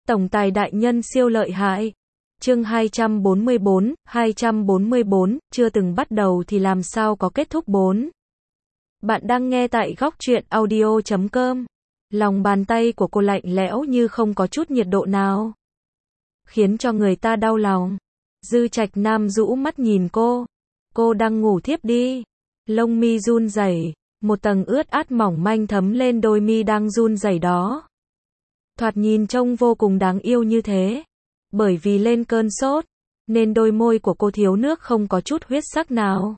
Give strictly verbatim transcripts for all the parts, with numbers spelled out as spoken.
Tổng tài đại nhân siêu lợi hại. Chương hai trăm bốn mươi bốn, hai trăm bốn mươi bốn, chưa từng bắt đầu thì làm sao có kết thúc bốn. Bạn đang nghe tại góc truyện audio chấm com. Lòng bàn tay của cô lạnh lẽo như không có chút nhiệt độ nào, khiến cho người ta đau lòng. Dư Trạch Nam rũ mắt nhìn cô. Cô đang ngủ thiếp đi. Lông mi run rẩy, một tầng ướt át mỏng manh thấm lên đôi mi đang run rẩy đó. Thoạt nhìn trông vô cùng đáng yêu như thế. Bởi vì lên cơn sốt, nên đôi môi của cô thiếu nước không có chút huyết sắc nào.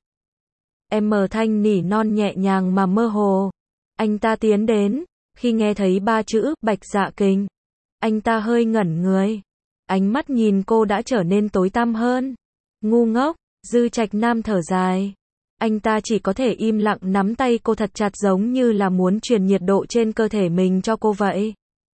Em mờ thanh nỉ non nhẹ nhàng mà mơ hồ. Anh ta tiến đến, khi nghe thấy ba chữ Bạch Dạ Kình, anh ta hơi ngẩn người. Ánh mắt nhìn cô đã trở nên tối tăm hơn. Ngu ngốc, Dư Trạch Nam thở dài. Anh ta chỉ có thể im lặng nắm tay cô thật chặt giống như là muốn truyền nhiệt độ trên cơ thể mình cho cô vậy.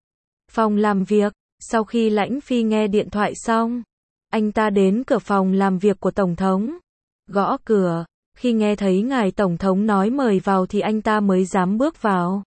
Phòng làm việc, sau khi Lãnh Phi nghe điện thoại xong, anh ta đến cửa phòng làm việc của Tổng thống. Gõ cửa, khi nghe thấy ngài Tổng thống nói mời vào thì anh ta mới dám bước vào.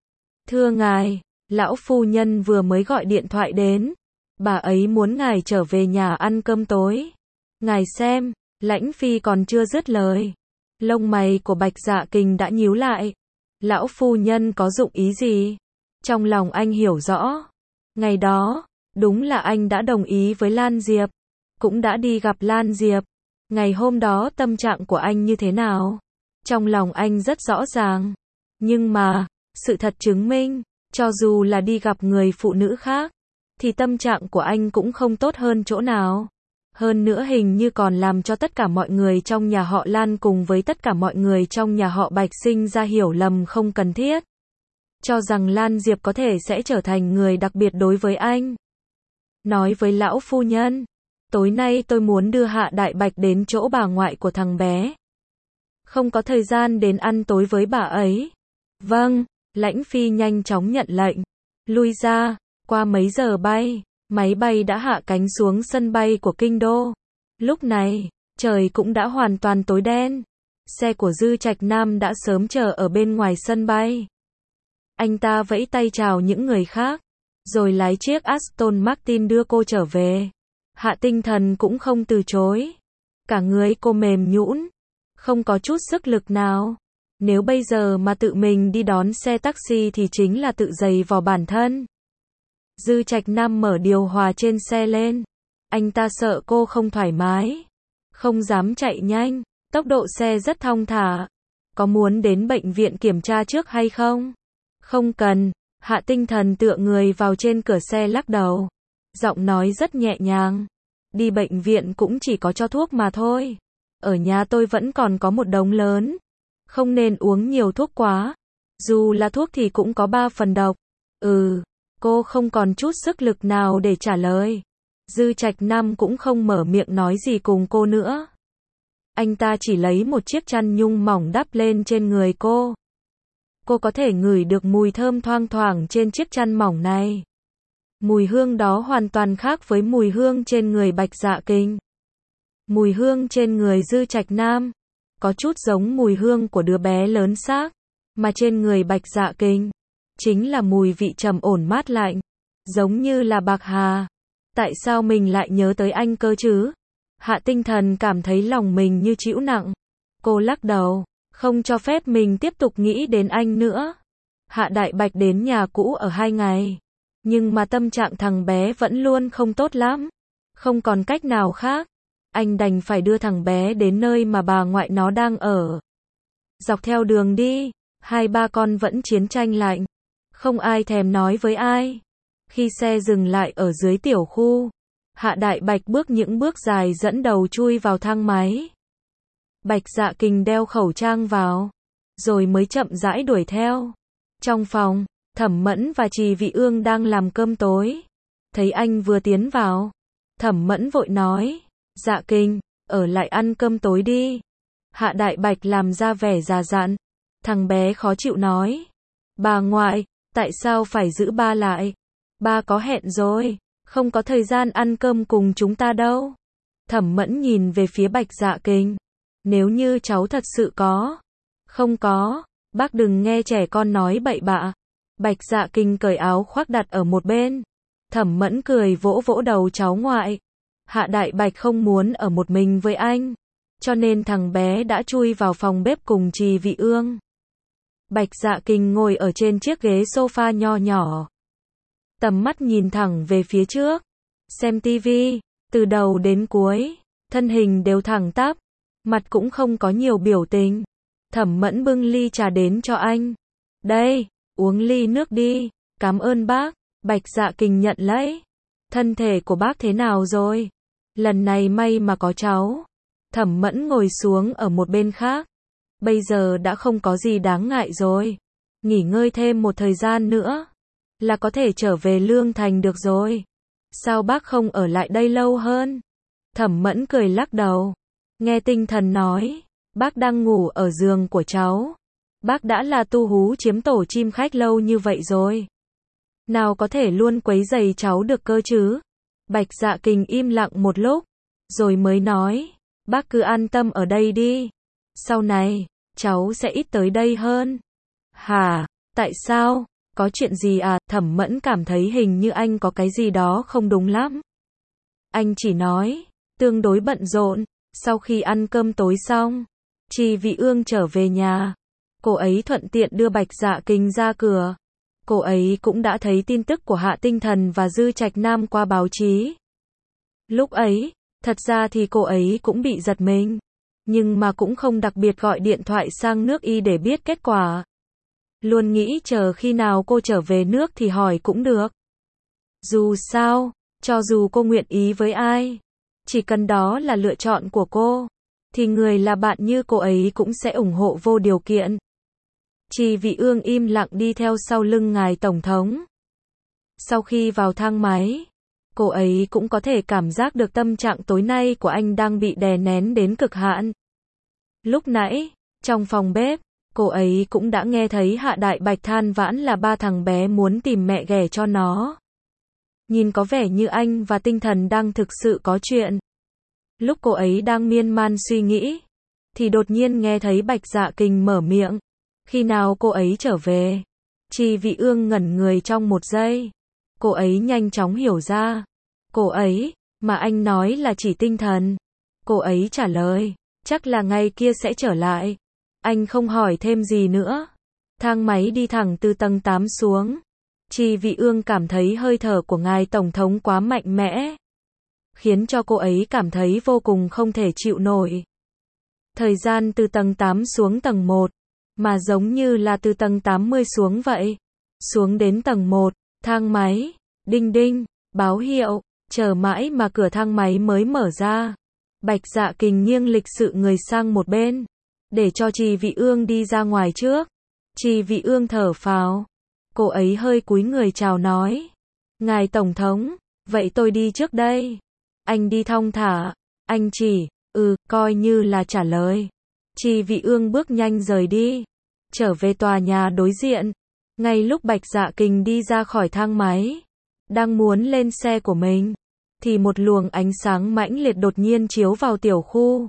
Thưa ngài, lão phu nhân vừa mới gọi điện thoại đến. Bà ấy muốn ngài trở về nhà ăn cơm tối. Ngài xem, Lãnh Phi còn chưa dứt lời, lông mày của Bạch Dạ Kình đã nhíu lại. Lão phu nhân có dụng ý gì? Trong lòng anh hiểu rõ. Ngày đó, đúng là anh đã đồng ý với Lan Diệp, cũng đã đi gặp Lan Diệp. Ngày hôm đó tâm trạng của anh như thế nào? Trong lòng anh rất rõ ràng. Nhưng mà, sự thật chứng minh, cho dù là đi gặp người phụ nữ khác, thì tâm trạng của anh cũng không tốt hơn chỗ nào. Hơn nữa hình như còn làm cho tất cả mọi người trong nhà họ Lan cùng với tất cả mọi người trong nhà họ Bạch sinh ra hiểu lầm không cần thiết. Cho rằng Lan Diệp có thể sẽ trở thành người đặc biệt đối với anh. Nói với lão phu nhân, tối nay tôi muốn đưa Hạ Đại Bạch đến chỗ bà ngoại của thằng bé. Không có thời gian đến ăn tối với bà ấy. Vâng, Lãnh Phi nhanh chóng nhận lệnh. Lui ra, qua mấy giờ bay, máy bay đã hạ cánh xuống sân bay của Kinh Đô. Lúc này, trời cũng đã hoàn toàn tối đen. Xe của Dư Trạch Nam đã sớm chờ ở bên ngoài sân bay. Anh ta vẫy tay chào những người khác, rồi lái chiếc Aston Martin đưa cô trở về. Hạ Tinh Thần cũng không từ chối. Cả người cô mềm nhũn, không có chút sức lực nào. Nếu bây giờ mà tự mình đi đón xe taxi thì chính là tự giày vò bản thân. Dư Trạch Nam mở điều hòa trên xe lên. Anh ta sợ cô không thoải mái, không dám chạy nhanh. Tốc độ xe rất thong thả. Có muốn đến bệnh viện kiểm tra trước hay không? Không cần. Hạ Tinh Thần tựa người vào trên cửa xe lắc đầu. Giọng nói rất nhẹ nhàng. Đi bệnh viện cũng chỉ có cho thuốc mà thôi. Ở nhà tôi vẫn còn có một đống lớn. Không nên uống nhiều thuốc quá. Dù là thuốc thì cũng có ba phần độc. Ừ. Cô không còn chút sức lực nào để trả lời. Dư Trạch Nam cũng không mở miệng nói gì cùng cô nữa. Anh ta chỉ lấy một chiếc chăn nhung mỏng đắp lên trên người cô. Cô có thể ngửi được mùi thơm thoang thoảng trên chiếc chăn mỏng này. Mùi hương đó hoàn toàn khác với mùi hương trên người Bạch Dạ Kình. Mùi hương trên người Dư Trạch Nam có chút giống mùi hương của đứa bé lớn xác, mà trên người Bạch Dạ Kình chính là mùi vị trầm ổn mát lạnh, giống như là bạc hà. Tại sao mình lại nhớ tới anh cơ chứ? Hạ Tinh Thần cảm thấy lòng mình như trĩu nặng. Cô lắc đầu, không cho phép mình tiếp tục nghĩ đến anh nữa. Hạ Đại Bạch đến nhà cũ ở hai ngày, nhưng mà tâm trạng thằng bé vẫn luôn không tốt lắm. Không còn cách nào khác, anh đành phải đưa thằng bé đến nơi mà bà ngoại nó đang ở. Dọc theo đường đi, hai ba con vẫn chiến tranh lạnh. Không ai thèm nói với ai. Khi xe dừng lại ở dưới tiểu khu, Hạ Đại Bạch bước những bước dài dẫn đầu chui vào thang máy. Bạch Dạ Kình đeo khẩu trang vào, rồi mới chậm rãi đuổi theo. Trong phòng, Thẩm Mẫn và Trì Vị Ương đang làm cơm tối. Thấy anh vừa tiến vào, Thẩm Mẫn vội nói, Dạ Kình, ở lại ăn cơm tối đi. Hạ Đại Bạch làm ra vẻ già dặn. Thằng bé khó chịu nói, bà ngoại, tại sao phải giữ ba lại? Ba có hẹn rồi, không có thời gian ăn cơm cùng chúng ta đâu. Thẩm Mẫn nhìn về phía Bạch Dạ Kình. Nếu như cháu thật sự có. Không có, bác đừng nghe trẻ con nói bậy bạ. Bạch Dạ Kình cởi áo khoác đặt ở một bên. Thẩm Mẫn cười vỗ vỗ đầu cháu ngoại. Hạ Đại Bạch không muốn ở một mình với anh, cho nên thằng bé đã chui vào phòng bếp cùng Trì Vị Ương. Bạch Dạ Kình ngồi ở trên chiếc ghế sofa nho nhỏ. Tầm mắt nhìn thẳng về phía trước. Xem tivi, từ đầu đến cuối, thân hình đều thẳng tắp, mặt cũng không có nhiều biểu tình. Thẩm Mẫn bưng ly trà đến cho anh. Đây, uống ly nước đi, cảm ơn bác. Bạch Dạ Kình nhận lấy. Thân thể của bác thế nào rồi? Lần này may mà có cháu. Thẩm Mẫn ngồi xuống ở một bên khác. Bây giờ đã không có gì đáng ngại rồi. Nghỉ ngơi thêm một thời gian nữa là có thể trở về Lương Thành được rồi. Sao bác không ở lại đây lâu hơn? Thẩm Mẫn cười lắc đầu. Nghe tinh thần nói, bác đang ngủ ở giường của cháu. Bác đã là tu hú chiếm tổ chim khách lâu như vậy rồi. Nào có thể luôn quấy rầy cháu được cơ chứ? Bạch Dạ Kình im lặng một lúc, rồi mới nói, bác cứ an tâm ở đây đi. Sau này, cháu sẽ ít tới đây hơn. Hả? Tại sao? Có chuyện gì à? Thẩm Mẫn cảm thấy hình như anh có cái gì đó không đúng lắm. Anh chỉ nói, tương đối bận rộn. Sau khi ăn cơm tối xong, Trì Vị Ương trở về nhà. Cô ấy thuận tiện đưa Bạch Dạ Kình ra cửa. Cô ấy cũng đã thấy tin tức của Hạ Tinh Thần và Dư Trạch Nam qua báo chí. Lúc ấy, thật ra thì cô ấy cũng bị giật mình. Nhưng mà cũng không đặc biệt gọi điện thoại sang nước Y để biết kết quả. Luôn nghĩ chờ khi nào cô trở về nước thì hỏi cũng được. Dù sao, cho dù cô nguyện ý với ai, chỉ cần đó là lựa chọn của cô, thì người là bạn như cô ấy cũng sẽ ủng hộ vô điều kiện. Trì Vị Ương im lặng đi theo sau lưng ngài Tổng thống. Sau khi vào thang máy, cô ấy cũng có thể cảm giác được tâm trạng tối nay của anh đang bị đè nén đến cực hạn. Lúc nãy, trong phòng bếp, cô ấy cũng đã nghe thấy Hạ Đại Bạch than vãn là ba thằng bé muốn tìm mẹ ghẻ cho nó. Nhìn có vẻ như anh và Tinh Thần đang thực sự có chuyện. Lúc cô ấy đang miên man suy nghĩ, thì đột nhiên nghe thấy Bạch Dạ Kình mở miệng. Khi nào cô ấy trở về? Trì Vị Ương ngẩn người trong một giây. Cô ấy nhanh chóng hiểu ra. Cô ấy, mà anh nói là chỉ Tinh Thần. Cô ấy trả lời, chắc là ngày kia sẽ trở lại. Anh không hỏi thêm gì nữa. Thang máy đi thẳng từ tầng tám xuống. Trì Vị Ương cảm thấy hơi thở của ngài Tổng thống quá mạnh mẽ, khiến cho cô ấy cảm thấy vô cùng không thể chịu nổi. Thời gian từ tầng tám xuống tầng một, mà giống như là từ tầng tám mươi xuống vậy. Xuống đến tầng một, thang máy, đinh đinh, báo hiệu, chờ mãi mà cửa thang máy mới mở ra. Bạch Dạ Kình nghiêng lịch sự người sang một bên, để cho Trì Vị Ương đi ra ngoài trước. Trì Vị Ương thở phào. Cô ấy hơi cúi người chào nói. Ngài Tổng thống, vậy tôi đi trước đây. Anh đi thong thả. Anh chỉ, ừ, coi như là trả lời. Trì Vị Ương bước nhanh rời đi. Trở về tòa nhà đối diện. Ngay lúc Bạch Dạ Kình đi ra khỏi thang máy, đang muốn lên xe của mình, thì một luồng ánh sáng mãnh liệt đột nhiên chiếu vào tiểu khu.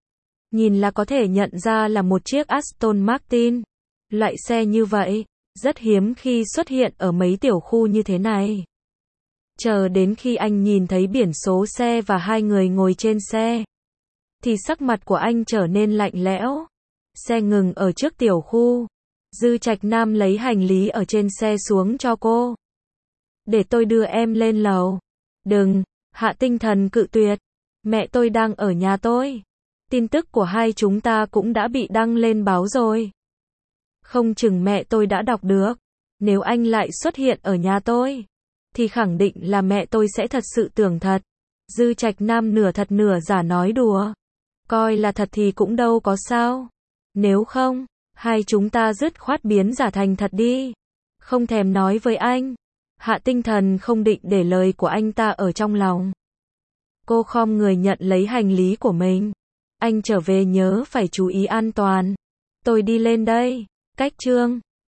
Nhìn là có thể nhận ra là một chiếc Aston Martin. Loại xe như vậy, rất hiếm khi xuất hiện ở mấy tiểu khu như thế này. Chờ đến khi anh nhìn thấy biển số xe và hai người ngồi trên xe, thì sắc mặt của anh trở nên lạnh lẽo. Xe ngừng ở trước tiểu khu. Dư Trạch Nam lấy hành lý ở trên xe xuống cho cô. Để tôi đưa em lên lầu. Đừng, Hạ Tinh Thần cự tuyệt. Mẹ tôi đang ở nhà tôi. Tin tức của hai chúng ta cũng đã bị đăng lên báo rồi. Không chừng mẹ tôi đã đọc được. Nếu anh lại xuất hiện ở nhà tôi, thì khẳng định là mẹ tôi sẽ thật sự tưởng thật. Dư Trạch Nam nửa thật nửa giả nói đùa. Coi là thật thì cũng đâu có sao. Nếu không, hai chúng ta dứt khoát biến giả thành thật đi. Không thèm nói với anh. Hạ Tinh Thần không định để lời của anh ta ở trong lòng. Cô khom người nhận lấy hành lý của mình. Anh trở về nhớ phải chú ý an toàn. Tôi đi lên đây. Cách chương